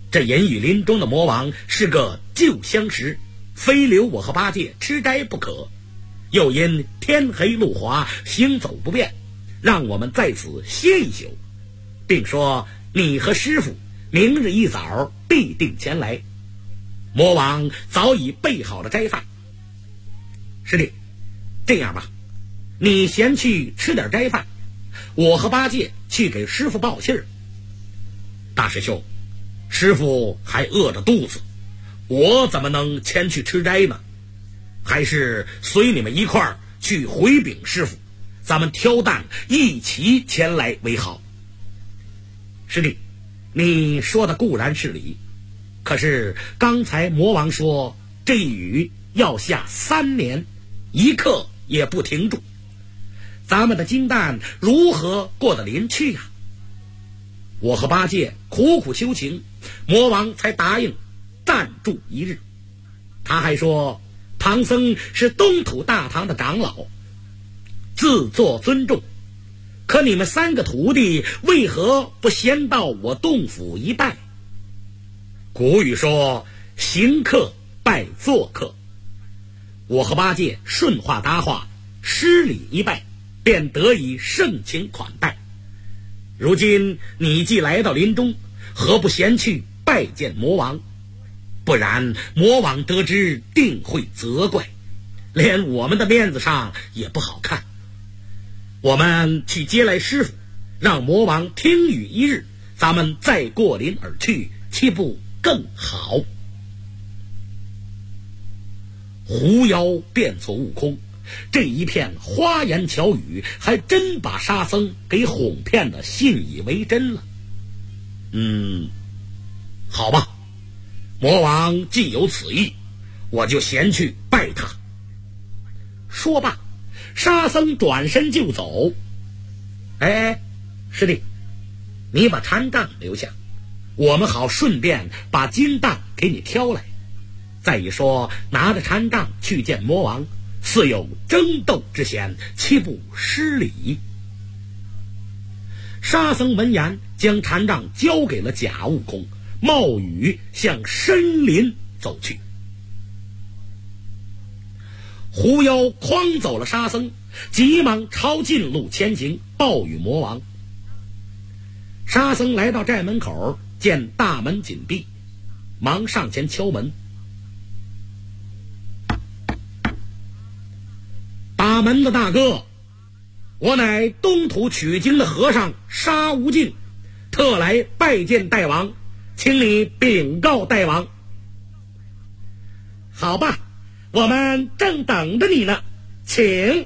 这隐于林中的魔王是个旧相识，非留我和八戒吃斋不可，又因天黑路滑，行走不便，让我们在此歇一宿，并说你和师傅明日一早必定前来。魔王早已备好了斋饭。师弟，这样吧，你先去吃点斋饭，我和八戒去给师傅报信儿。大师兄，师傅还饿着肚子，我怎么能前去吃斋呢？还是随你们一块儿去回禀师傅，咱们挑担一起前来为好。师弟，你说的固然是理，可是刚才魔王说这雨要下3年，一刻也不停住，咱们的金蛋如何过得临去呀？我和八戒苦苦求情，魔王才答应暂住一日。他还说唐僧是东土大唐的长老，自作尊重，可你们3个徒弟为何不先到我洞府一拜？古语说行客拜做客，我和八戒顺话搭话，施礼一拜，便得以盛情款待。如今你既来到林中，何不先去拜见魔王？不然魔王得知定会责怪，连我们的面子上也不好看。我们去接来师傅，让魔王听雨一日，咱们再过林而去，岂不更好？狐妖变作悟空，这一片花言巧语还真把沙僧给哄骗的信以为真了。好吧，魔王既有此意，我就先去拜他。说罢，沙僧转身就走。哎，师弟，你把禅杖留下，我们好顺便把金蛋给你挑来。再一说，拿着禅杖去见魔王，似有争斗之嫌，岂不失礼？沙僧闻言，将禅杖交给了假悟空，冒雨向深林走去。狐妖诓走了沙僧，急忙朝近路前行，报与魔王。沙僧来到寨门口，见大门紧闭，忙上前敲门。打门的大哥，我乃东土取经的和尚沙无尽，特来拜见大王，请你禀告大王。好吧，我们正等着你呢，请。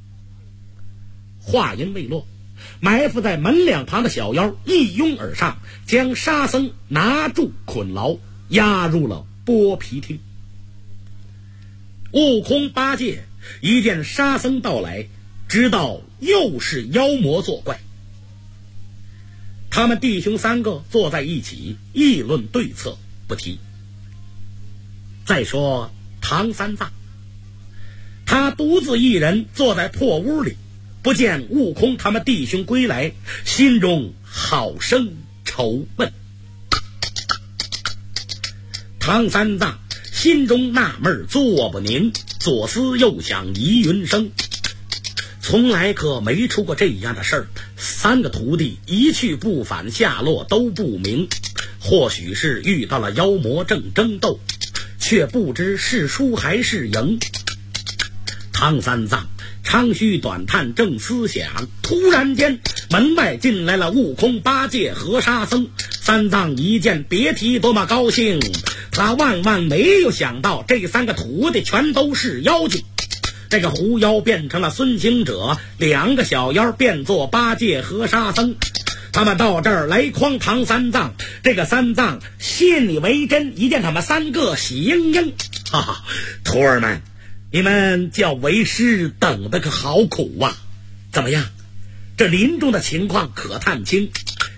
话音未落，埋伏在门两旁的小妖一拥而上，将沙僧拿住捆牢，押入了剥皮厅。悟空、八戒一见沙僧到来，知道又是妖魔作怪。他们弟兄3个坐在一起议论对策，不提。再说唐三藏，他独自一人坐在破屋里，不见悟空他们弟兄归来，心中好生愁闷。唐三藏心中纳闷坐不宁，左思右想疑云生，从来可没出过这样的事儿。3个徒弟一去不返，下落都不明，或许是遇到了妖魔正争斗，却不知是输还是赢。唐三藏长吁短叹，正思想，突然间门外进来了悟空、八戒和沙僧。三藏一见，别提多么高兴，他万万没有想到这3个徒弟全都是妖精。这个狐妖变成了孙行者，2个小妖变作八戒和沙僧。他们到这儿来诓唐三藏，这个三藏信以为真，一见他们3个喜盈盈。哈哈，徒儿们，你们叫为师等得可好苦啊！怎么样，这林中的情况可探清？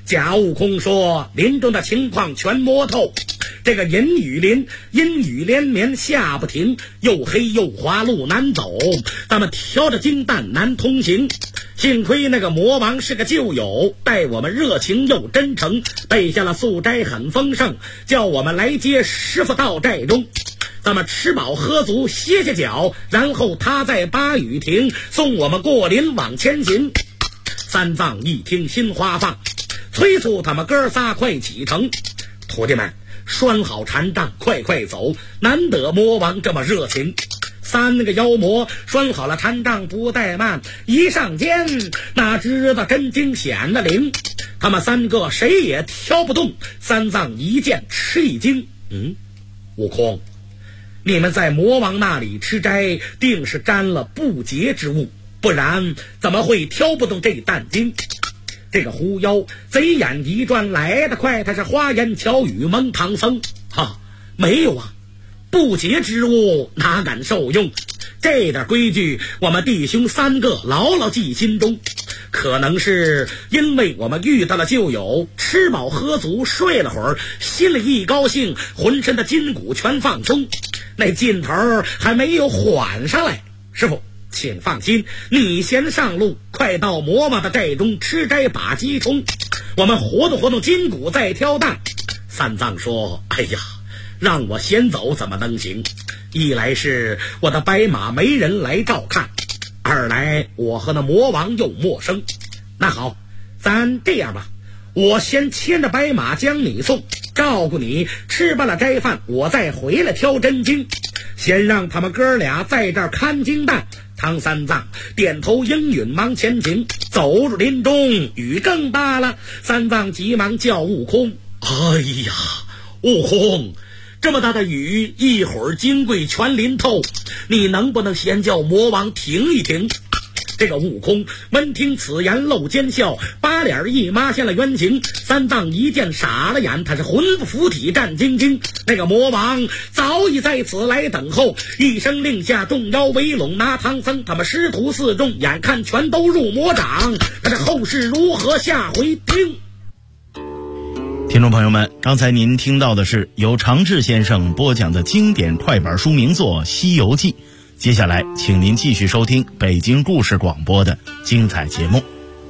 贾悟空说林中的情况全摸透，这个阴雨林阴雨连绵下不停，又黑又滑路难走，咱们挑着金蛋难通行。幸亏那个魔王是个旧友，待我们热情又真诚，备下了素斋很丰盛，叫我们来接师傅到寨中。咱们吃饱喝足歇歇脚，然后他在巴雨亭送我们过林往前行。三藏一听心花放，催促他们哥仨快启程。徒弟们拴好禅杖，快快走，难得魔王这么热情。三个妖魔拴好了禅杖不怠慢，一上肩那知道真惊险的灵，他们三个谁也挑不动。三藏一见吃一惊，悟空，你们在魔王那里吃斋，定是沾了不洁之物，不然怎么会挑不动这担经？这个狐妖贼眼一转，来得快，他是花言巧语蒙唐僧。没有啊，不洁之物哪敢受用？这点规矩我们弟兄三个牢牢记心中。可能是因为我们遇到了旧友，吃饱喝足睡了会儿，心里一高兴，浑身的筋骨全放松，那劲头还没有缓上来。师傅请放心，你先上路，快到魔王的寨中吃斋把鸡冲，我们活动活动筋骨再挑担。三藏说，哎呀，让我先走怎么能行？一来是我的白马没人来照看，二来我和那魔王又陌生。那好，咱这样吧，我先牵着白马将你送，照顾你吃罢了斋饭，我再回来挑真经。先让他们哥俩在这儿看经担。唐三藏点头应允，忙前行。走入林中，雨更大了。三藏急忙叫悟空，哎呀，悟空，这么大的雨，一会儿金桂全淋透，你能不能先叫魔王停一停？这个悟空闻听此言，露奸笑，把脸一抹现了原形。三藏一见傻了眼，他是魂不附体，战兢兢。那个魔王早已在此来等候，一声令下，众妖围拢，拿唐僧他们师徒四众，眼看全都入魔掌。那这后事如何，下回听。 听众朋友们，刚才您听到的是由常志先生播讲的经典快板书名作《西游记》。接下来请您继续收听北京故事广播的精彩节目。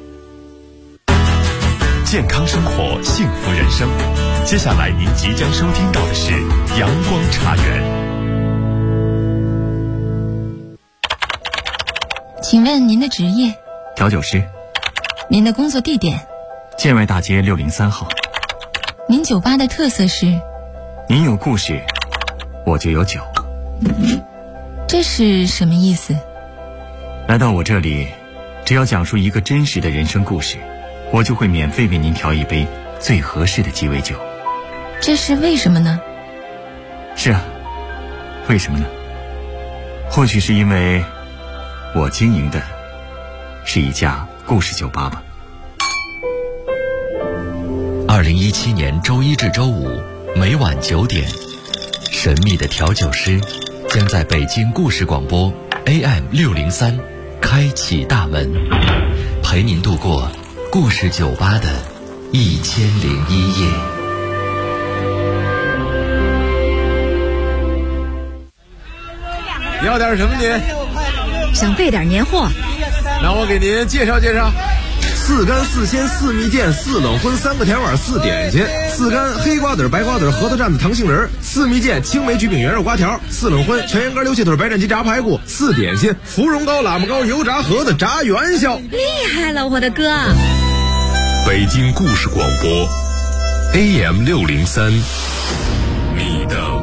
健康生活，幸福人生。接下来您即将收听到的是阳光茶园。 请问您的职业？ 调酒师。 您的工作地点？ 建外大街603号。 您酒吧的特色是？ 您有故事，我就有酒。 这是什么意思？ 来到我这里，只要讲述一个真实的人生故事，我就会免费为您调一杯最合适的鸡尾酒。 这是为什么呢？ 是啊，为什么呢？或许是因为我经营的是一家故事酒吧吧。 2017年周一至周五每晚9点，神秘的调酒师将在北京故事广播 AM603 开启大门，陪您度过故事酒吧的1001夜。 要点什么您？ 想备点年货。 那我给您介绍介绍。4干4鲜4蜜饯4冷荤3个甜碗4点心，4干黑瓜子白瓜子核桃蘸子糖杏仁，4蜜饯青梅橘饼圆肉瓜条，4冷荤全羊肝溜蟹腿白斩鸡炸排骨，4点心芙蓉糕喇嘛糕油炸盒子炸元宵。 厉害了，我的哥！ 北京故事广播 AM603，你的